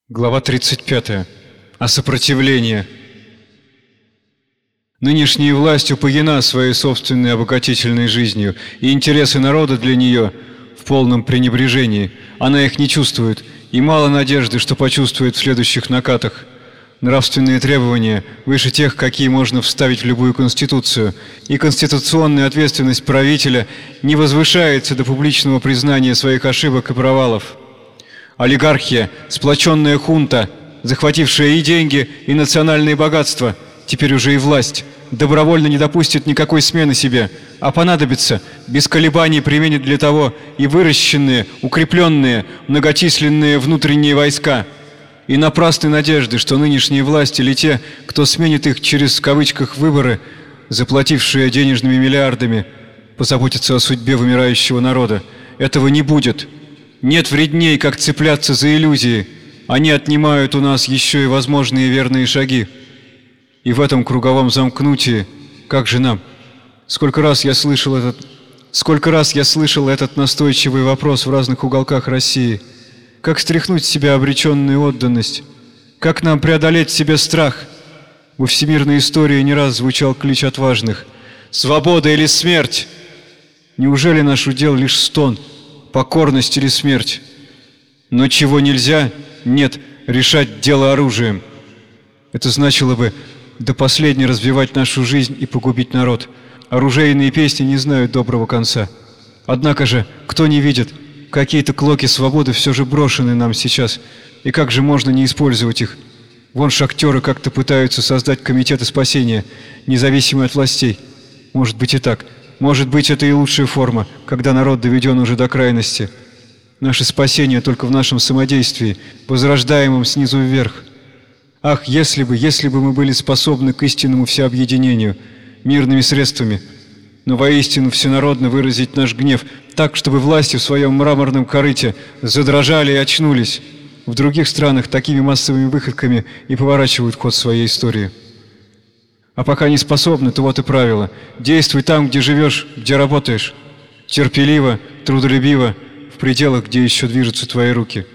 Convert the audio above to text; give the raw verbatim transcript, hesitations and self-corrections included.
Глава тридцать пятая. О сопротивлении. Нынешняя власть упоена своей собственной обогатительной жизнью, и интересы народа для нее в полном пренебрежении. Она их не чувствует, и мало надежды, что почувствует в следующих накатах. Нравственные требования выше тех, какие можно вставить в любую конституцию, и конституционная ответственность правителя не возвышается до публичного признания своих ошибок и провалов. Олигархия, сплоченная хунта, захватившая и деньги, и национальные богатства, теперь уже и власть, добровольно не допустит никакой смены себе, а понадобится, без колебаний применит для того и выращенные, укрепленные, многочисленные внутренние войска. И напрасны надежды, что нынешние власти или те, кто сменит их через в кавычках выборы, заплатившие денежными миллиардами, позаботятся о судьбе вымирающего народа. Этого не будет. Нет вредней, как цепляться за иллюзии. Они отнимают у нас еще и возможные верные шаги. И в этом круговом замкнутии, как же нам? Сколько раз я слышал этот, сколько раз я слышал этот настойчивый вопрос в разных уголках России. Как стряхнуть с себя обреченную отданность? Как нам преодолеть в себе страх? Во всемирной истории не раз звучал клич отважных: «Свобода или смерть!» Неужели наш удел лишь стон, покорность или смерть? Но чего нельзя, нет, решать дело оружием. Это значило бы до последней развивать нашу жизнь и погубить народ. Оружейные песни не знают доброго конца. Однако же, кто не видит, какие-то клоки свободы все же брошены нам сейчас, и как же можно не использовать их? Вон шахтеры как-то пытаются создать комитеты спасения, независимые от властей. Может быть и так. Может быть, это и лучшая форма, когда народ доведен уже до крайности. Наше спасение только в нашем самодействии, возрождаемом снизу вверх. Ах, если бы, если бы мы были способны к истинному всеобъединению, мирными средствами, но воистину всенародно выразить наш гнев так, чтобы власти в своем мраморном корыте задрожали и очнулись. В других странах такими массовыми выходками и поворачивают ход своей истории. А пока не способны, то вот и правило. Действуй там, где живешь, где работаешь. Терпеливо, трудолюбиво, в пределах, где еще движутся твои руки.